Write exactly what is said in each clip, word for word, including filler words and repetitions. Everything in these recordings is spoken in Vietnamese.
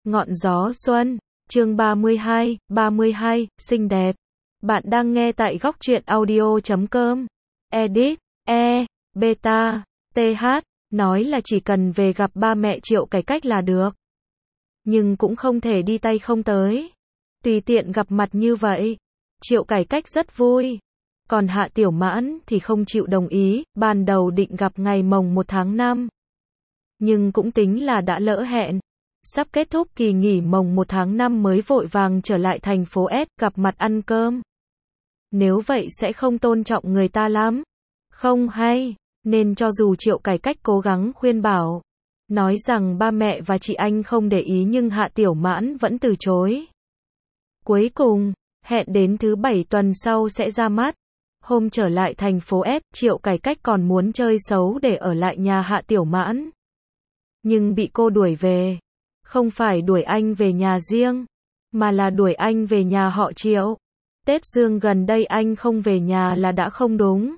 Ngọn gió xuân, chương ba mươi hai, ba mươi hai, xinh đẹp. Bạn đang nghe tại góc truyện audio chấm com. Edit, E, Beta, tê hát, nói là chỉ cần về gặp ba mẹ Triệu Cải Cách là được. Nhưng cũng không thể đi tay không tới. Tùy tiện gặp mặt như vậy. Triệu Cải Cách rất vui. Còn Hạ Tiểu Mãn thì không chịu đồng ý, ban đầu định gặp ngày mồng một tháng năm. Nhưng cũng tính là đã lỡ hẹn. Sắp kết thúc kỳ nghỉ mồng một tháng năm mới vội vàng trở lại thành phố S gặp mặt ăn cơm. Nếu vậy sẽ không tôn trọng người ta lắm. Không hay, nên cho dù Triệu Cải Cách cố gắng khuyên bảo, nói rằng ba mẹ và chị anh không để ý nhưng Hạ Tiểu Mãn vẫn từ chối. Cuối cùng, hẹn đến thứ bảy tuần sau sẽ ra mắt. Hôm trở lại thành phố S, Triệu Cải Cách còn muốn chơi xấu để ở lại nhà Hạ Tiểu Mãn. Nhưng bị cô đuổi về. Không phải đuổi anh về nhà riêng, mà là đuổi anh về nhà họ Triệu. Tết Dương gần đây anh không về nhà là đã không đúng.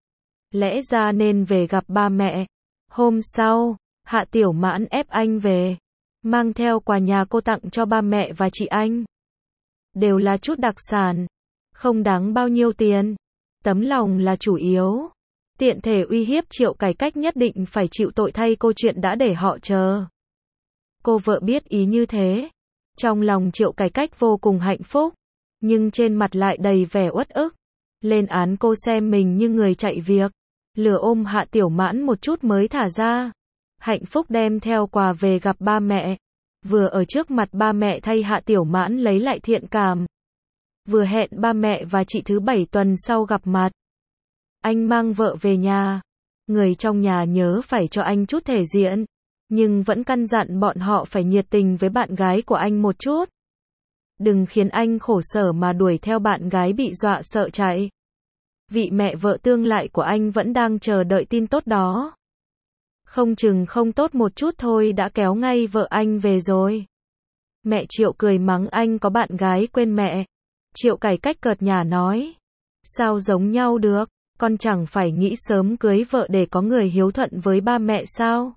Lẽ ra nên về gặp ba mẹ. Hôm sau, Hạ Tiểu Mãn ép anh về, mang theo quà nhà cô tặng cho ba mẹ và chị anh. Đều là chút đặc sản, không đáng bao nhiêu tiền. Tấm lòng là chủ yếu. Tiện thể uy hiếp Triệu Cải Cách nhất định phải chịu tội thay câu chuyện đã để họ chờ. Cô vợ biết ý như thế. Trong lòng Triệu Cải Cách vô cùng hạnh phúc. Nhưng trên mặt lại đầy vẻ uất ức. Lên án cô xem mình như người chạy việc. Lừa ôm Hạ Tiểu Mãn một chút mới thả ra. Hạnh phúc đem theo quà về gặp ba mẹ. Vừa ở trước mặt ba mẹ thay Hạ Tiểu Mãn lấy lại thiện cảm. Vừa hẹn ba mẹ và chị thứ bảy tuần sau gặp mặt. Anh mang vợ về nhà. Người trong nhà nhớ phải cho anh chút thể diện. Nhưng vẫn căn dặn bọn họ phải nhiệt tình với bạn gái của anh một chút. Đừng khiến anh khổ sở mà đuổi theo bạn gái bị dọa sợ chạy. Vị mẹ vợ tương lai của anh vẫn đang chờ đợi tin tốt đó. Không chừng không tốt một chút thôi đã kéo ngay vợ anh về rồi. Mẹ Triệu cười mắng anh có bạn gái quên mẹ. Triệu Cải Cách cợt nhả nói. Sao giống nhau được, con chẳng phải nghĩ sớm cưới vợ để có người hiếu thuận với ba mẹ sao?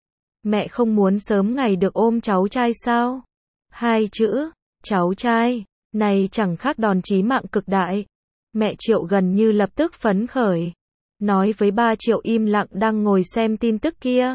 Mẹ không muốn sớm ngày được ôm cháu trai sao? Hai chữ, cháu trai, này chẳng khác đòn chí mạng cực đại. Mẹ Triệu gần như lập tức phấn khởi. Nói với ba Triệu im lặng đang ngồi xem tin tức kia.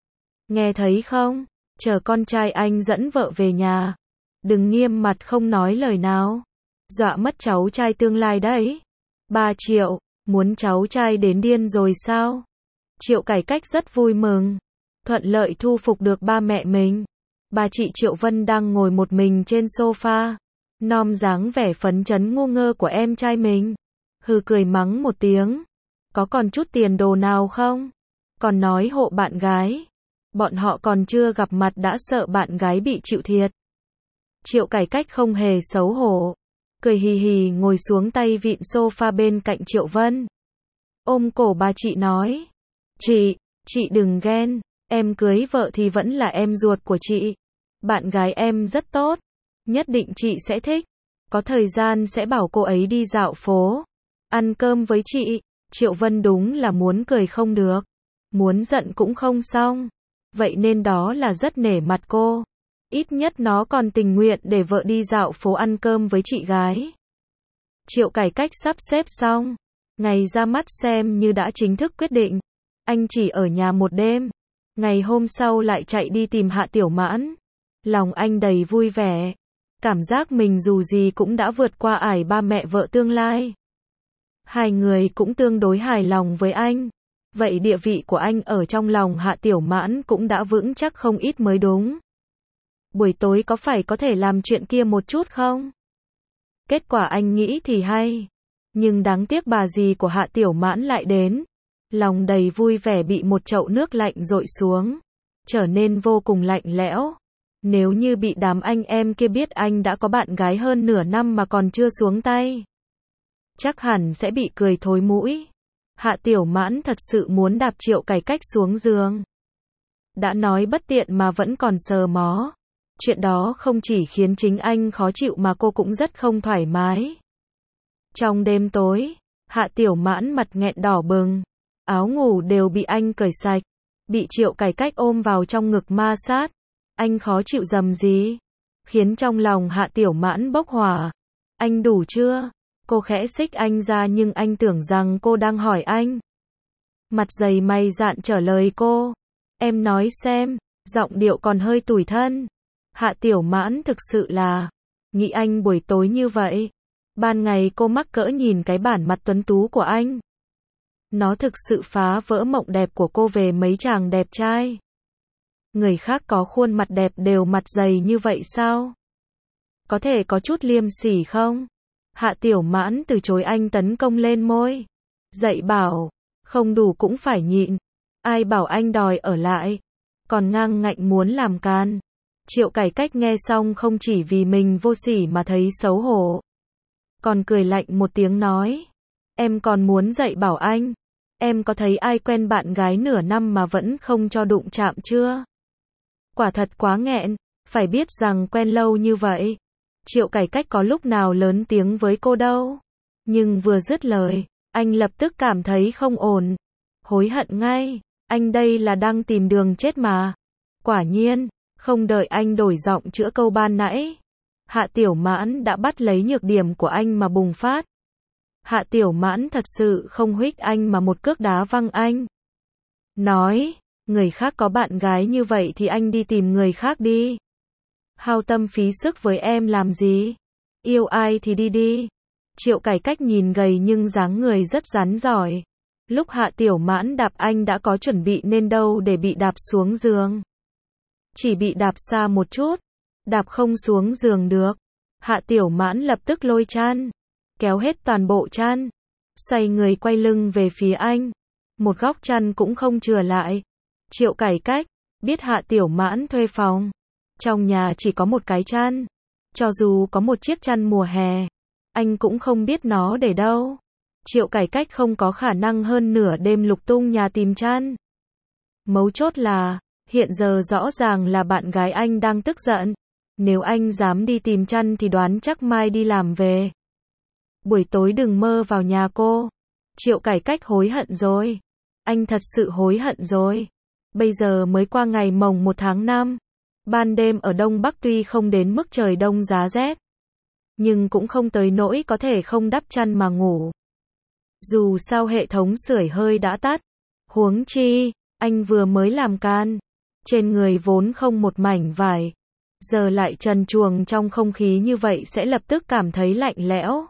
Nghe thấy không? Chờ con trai anh dẫn vợ về nhà. Đừng nghiêm mặt không nói lời nào. Dọa mất cháu trai tương lai đấy. Ba Triệu, muốn cháu trai đến điên rồi sao? Triệu Cải Cách rất vui mừng. Thuận lợi thu phục được ba mẹ mình. Bà chị Triệu Vân đang ngồi một mình trên sofa. Nom dáng vẻ phấn chấn ngu ngơ của em trai mình. Hừ cười mắng một tiếng. Có còn chút tiền đồ nào không? Còn nói hộ bạn gái. Bọn họ còn chưa gặp mặt đã sợ bạn gái bị chịu thiệt. Triệu Cải Cách không hề xấu hổ. Cười hì hì ngồi xuống tay vịn sofa bên cạnh Triệu Vân. Ôm cổ bà chị nói. Chị, chị đừng ghen. Em cưới vợ thì vẫn là em ruột của chị. Bạn gái em rất tốt. Nhất định chị sẽ thích. Có thời gian sẽ bảo cô ấy đi dạo phố. Ăn cơm với chị. Triệu Vân đúng là muốn cười không được. Muốn giận cũng không xong. Vậy nên đó là rất nể mặt cô. Ít nhất nó còn tình nguyện để vợ đi dạo phố ăn cơm với chị gái. Triệu Cải Cách sắp xếp xong. Ngày ra mắt xem như đã chính thức quyết định. Anh chỉ ở nhà một đêm. Ngày hôm sau lại chạy đi tìm Hạ Tiểu Mãn. Lòng anh đầy vui vẻ. Cảm giác mình dù gì cũng đã vượt qua ải ba mẹ vợ tương lai. Hai người cũng tương đối hài lòng với anh. Vậy địa vị của anh ở trong lòng Hạ Tiểu Mãn cũng đã vững chắc không ít mới đúng. Buổi tối có phải có thể làm chuyện kia một chút không? Kết quả anh nghĩ thì hay. Nhưng đáng tiếc bà dì của Hạ Tiểu Mãn lại đến. Lòng đầy vui vẻ bị một chậu nước lạnh dội xuống. Trở nên vô cùng lạnh lẽo. Nếu như bị đám anh em kia biết anh đã có bạn gái hơn nửa năm mà còn chưa xuống tay. Chắc hẳn sẽ bị cười thối mũi. Hạ Tiểu Mãn thật sự muốn đạp Triệu Cải Cách xuống giường. Đã nói bất tiện mà vẫn còn sờ mó. Chuyện đó không chỉ khiến chính anh khó chịu mà cô cũng rất không thoải mái. Trong đêm tối, Hạ Tiểu Mãn mặt nghẹn đỏ bừng. Áo ngủ đều bị anh cởi sạch. Bị Triệu Cải Cách ôm vào trong ngực ma sát. Anh khó chịu dầm gì? Khiến trong lòng Hạ Tiểu Mãn bốc hỏa. Anh đủ chưa? Cô khẽ xích anh ra nhưng anh tưởng rằng cô đang hỏi anh. Mặt dày mày dạn trả lời cô. Em nói xem, giọng điệu còn hơi tủi thân. Hạ Tiểu Mãn thực sự là nghĩ anh buổi tối như vậy. Ban ngày cô mắc cỡ nhìn cái bản mặt tuấn tú của anh. Nó thực sự phá vỡ mộng đẹp của cô về mấy chàng đẹp trai. Người khác có khuôn mặt đẹp đều mặt dày như vậy sao? Có thể có chút liêm sỉ không? Hạ Tiểu Mãn từ chối anh tấn công lên môi. Dạy bảo, không đủ cũng phải nhịn. Ai bảo anh đòi ở lại, còn ngang ngạnh muốn làm can. Triệu Cải Cách nghe xong không chỉ vì mình vô sỉ mà thấy xấu hổ, còn cười lạnh một tiếng nói. Em còn muốn dạy bảo anh. Em có thấy ai quen bạn gái nửa năm mà vẫn không cho đụng chạm chưa? Quả thật quá nghẹn, phải biết rằng quen lâu như vậy. Triệu Cải Cách có lúc nào lớn tiếng với cô đâu. Nhưng vừa dứt lời, anh lập tức cảm thấy không ổn. Hối hận ngay, anh đây là đang tìm đường chết mà. Quả nhiên, không đợi anh đổi giọng chữa câu ban nãy, Hạ Tiểu Mãn đã bắt lấy nhược điểm của anh mà bùng phát. Hạ Tiểu Mãn thật sự không huých anh mà một cước đá văng anh. Nói, người khác có bạn gái như vậy thì anh đi tìm người khác đi. Hao tâm phí sức với em làm gì? Yêu ai thì đi đi. Triệu Cải Cách nhìn gầy nhưng dáng người rất rắn giỏi. Lúc Hạ Tiểu Mãn đạp anh đã có chuẩn bị nên đâu để bị đạp xuống giường. Chỉ bị đạp xa một chút, đạp không xuống giường được. Hạ Tiểu Mãn lập tức lôi chăn, kéo hết toàn bộ chăn, xoay người quay lưng về phía anh. Một góc chăn cũng không chừa lại. Triệu Cải Cách biết Hạ Tiểu Mãn thuê phòng. Trong nhà chỉ có một cái chăn. Cho dù có một chiếc chăn mùa hè, anh cũng không biết nó để đâu. Triệu Cải Cách không có khả năng hơn nửa đêm lục tung nhà tìm chăn. Mấu chốt là, hiện giờ rõ ràng là bạn gái anh đang tức giận. Nếu anh dám đi tìm chăn thì đoán chắc mai đi làm về. Buổi tối đừng mơ vào nhà cô. Triệu Cải Cách hối hận rồi. Anh thật sự hối hận rồi. Bây giờ mới qua ngày mồng một tháng năm. Ban đêm ở Đông Bắc tuy không đến mức trời đông giá rét, nhưng cũng không tới nỗi có thể không đắp chăn mà ngủ. Dù sao hệ thống sưởi hơi đã tắt. Huống chi, anh vừa mới làm can. Trên người vốn không một mảnh vải. Giờ lại trần truồng trong không khí như vậy sẽ lập tức cảm thấy lạnh lẽo.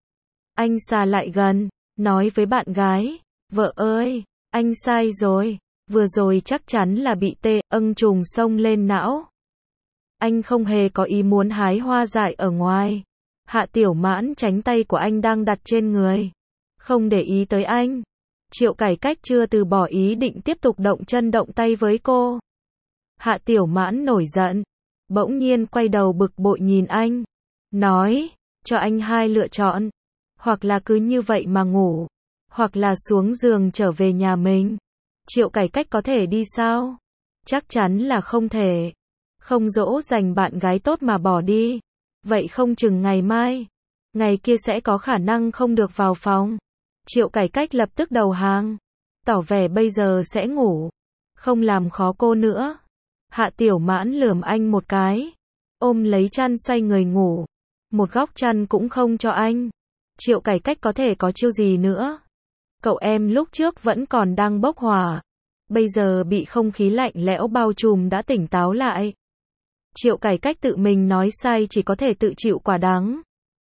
Anh xa lại gần, nói với bạn gái. Vợ ơi, anh sai rồi. Vừa rồi chắc chắn là bị tê, âng trùng xông lên não. Anh không hề có ý muốn hái hoa dại ở ngoài. Hạ Tiểu Mãn tránh tay của anh đang đặt trên người. Không để ý tới anh. Triệu Cải Cách chưa từ bỏ ý định tiếp tục động chân động tay với cô. Hạ Tiểu Mãn nổi giận. Bỗng nhiên quay đầu bực bội nhìn anh. Nói, cho anh hai lựa chọn. Hoặc là cứ như vậy mà ngủ. Hoặc là xuống giường trở về nhà mình. Triệu Cải Cách có thể đi sao? Chắc chắn là không thể. Không dỗ dành bạn gái tốt mà bỏ đi. Vậy không chừng ngày mai, ngày kia sẽ có khả năng không được vào phòng. Triệu Cải Cách lập tức đầu hàng. Tỏ vẻ bây giờ sẽ ngủ. Không làm khó cô nữa. Hạ Tiểu Mãn lườm anh một cái. Ôm lấy chăn xoay người ngủ. Một góc chăn cũng không cho anh. Triệu Cải Cách có thể có chiêu gì nữa? Cậu em lúc trước vẫn còn đang bốc hỏa. Bây giờ bị không khí lạnh lẽo bao trùm đã tỉnh táo lại. Triệu Cải Cách tự mình nói sai chỉ có thể tự chịu quả đắng.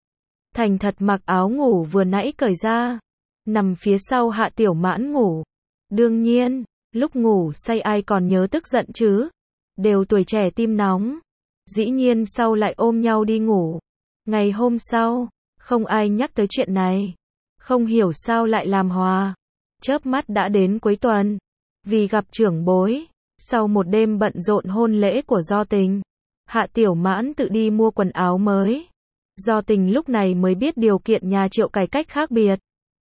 Thành thật mặc áo ngủ vừa nãy cởi ra. Nằm phía sau Hạ Tiểu Mãn ngủ. Đương nhiên, lúc ngủ say ai còn nhớ tức giận chứ. Đều tuổi trẻ tim nóng. Dĩ nhiên sau lại ôm nhau đi ngủ. Ngày hôm sau, không ai nhắc tới chuyện này. Không hiểu sao lại làm hòa. Chớp mắt đã đến cuối tuần. Vì gặp trưởng bối, sau một đêm bận rộn hôn lễ của Do Tình, Hạ Tiểu Mãn tự đi mua quần áo mới. Do Tình lúc này mới biết điều kiện nhà Triệu Cải Cách khác biệt.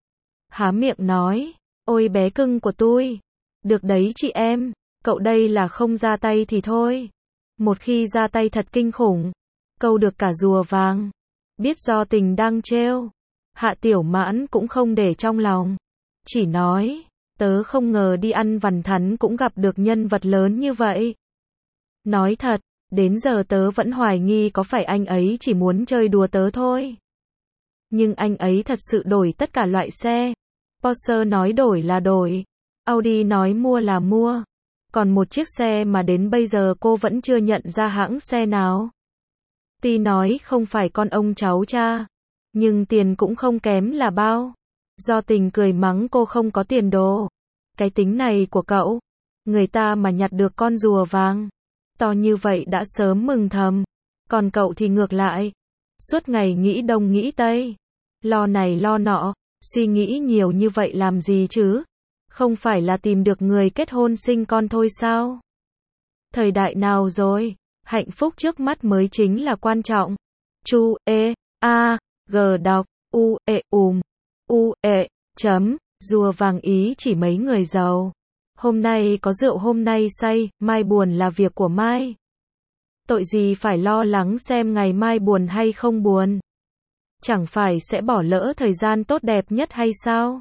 Há miệng nói, ôi bé cưng của tôi. Được đấy chị em, cậu đây là không ra tay thì thôi. Một khi ra tay thật kinh khủng, câu được cả rùa vàng. Biết Do Tình đang trêu, Hạ Tiểu Mãn cũng không để trong lòng. Chỉ nói, tớ không ngờ đi ăn vằn thắn cũng gặp được nhân vật lớn như vậy. Nói thật, Đến giờ tớ vẫn hoài nghi có phải anh ấy chỉ muốn chơi đùa tớ thôi. Nhưng anh ấy thật sự đổi tất cả loại xe. Porsche nói đổi là đổi. Audi nói mua là mua. Còn một chiếc xe mà đến bây giờ cô vẫn chưa nhận ra hãng xe nào. Ti nói không phải con ông cháu cha. Nhưng tiền cũng không kém là bao. Do Tình cười mắng cô không có tiền đồ. Cái tính này của cậu. Người ta mà nhặt được con rùa vàng to như vậy đã sớm mừng thầm. Còn cậu thì ngược lại. Suốt ngày nghĩ đông nghĩ tây. Lo này lo nọ. Suy nghĩ nhiều như vậy làm gì chứ? Không phải là tìm được người kết hôn sinh con thôi sao? Thời đại nào rồi? Hạnh phúc trước mắt mới chính là quan trọng. Chu, E, A, G đọc, U, E, ùm, U, E, chấm, rùa vàng ý chỉ mấy người giàu. Hôm nay có rượu hôm nay say, mai buồn là việc của mai. Tội gì phải lo lắng xem ngày mai buồn hay không buồn. Chẳng phải sẽ bỏ lỡ thời gian tốt đẹp nhất hay sao?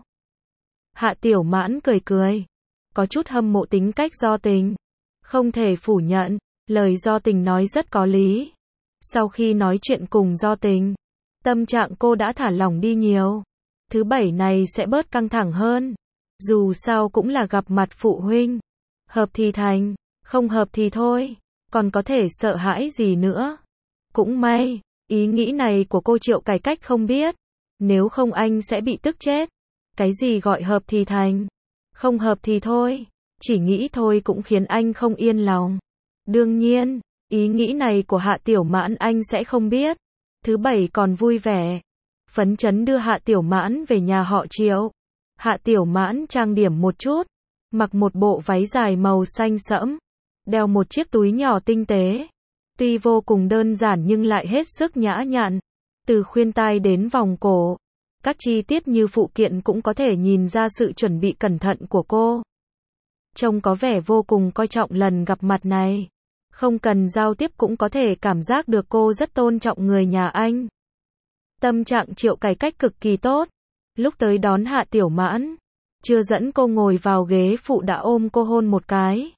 Hạ Tiểu Mãn cười cười. Có chút hâm mộ tính cách Do Tình. Không thể phủ nhận, lời Do Tình nói rất có lý. Sau khi nói chuyện cùng Do Tình, tâm trạng cô đã thả lỏng đi nhiều. Thứ bảy này sẽ bớt căng thẳng hơn. Dù sao cũng là gặp mặt phụ huynh. Hợp thì thành, không hợp thì thôi. Còn có thể sợ hãi gì nữa. Cũng may, ý nghĩ này của cô Triệu Cải Cách không biết. Nếu không anh sẽ bị tức chết. Cái gì gọi hợp thì thành, không hợp thì thôi. Chỉ nghĩ thôi cũng khiến anh không yên lòng. Đương nhiên, ý nghĩ này của Hạ Tiểu Mãn anh sẽ không biết. Thứ bảy còn vui vẻ. Phấn chấn đưa Hạ Tiểu Mãn về nhà họ Triệu. Hạ Tiểu Mãn trang điểm một chút. Mặc một bộ váy dài màu xanh sẫm. Đeo một chiếc túi nhỏ tinh tế. Tuy vô cùng đơn giản nhưng lại hết sức nhã nhặn. Từ khuyên tai đến vòng cổ. Các chi tiết như phụ kiện cũng có thể nhìn ra sự chuẩn bị cẩn thận của cô. Trông có vẻ vô cùng coi trọng lần gặp mặt này. Không cần giao tiếp cũng có thể cảm giác được cô rất tôn trọng người nhà anh. Tâm trạng Triệu Cải Cách cực kỳ tốt. Lúc tới đón Hạ Tiểu Mãn, chưa dẫn cô ngồi vào ghế phụ đã ôm cô hôn một cái.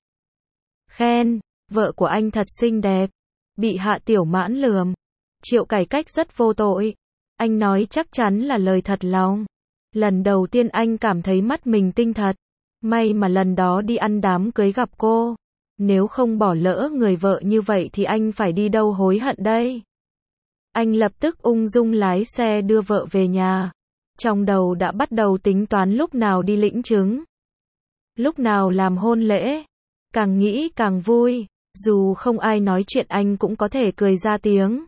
Khen, vợ của anh thật xinh đẹp. Bị Hạ Tiểu Mãn lườm. Triệu Cải Cách rất vô tội. Anh nói chắc chắn là lời thật lòng. Lần đầu tiên anh cảm thấy mắt mình tinh thật. May mà lần đó đi ăn đám cưới gặp cô. Nếu không bỏ lỡ người vợ như vậy thì anh phải đi đâu hối hận đây. Anh lập tức ung dung lái xe đưa vợ về nhà. Trong đầu đã bắt đầu tính toán lúc nào đi lĩnh chứng. Lúc nào làm hôn lễ. Càng nghĩ càng vui. Dù không ai nói chuyện anh cũng có thể cười ra tiếng.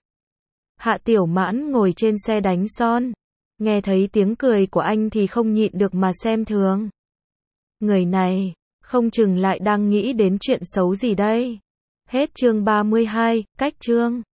Hạ Tiểu Mãn ngồi trên xe đánh son. Nghe thấy tiếng cười của anh thì không nhịn được mà xem thường. Người này, không chừng lại đang nghĩ đến chuyện xấu gì đây. Hết chương ba mươi hai, cách chương.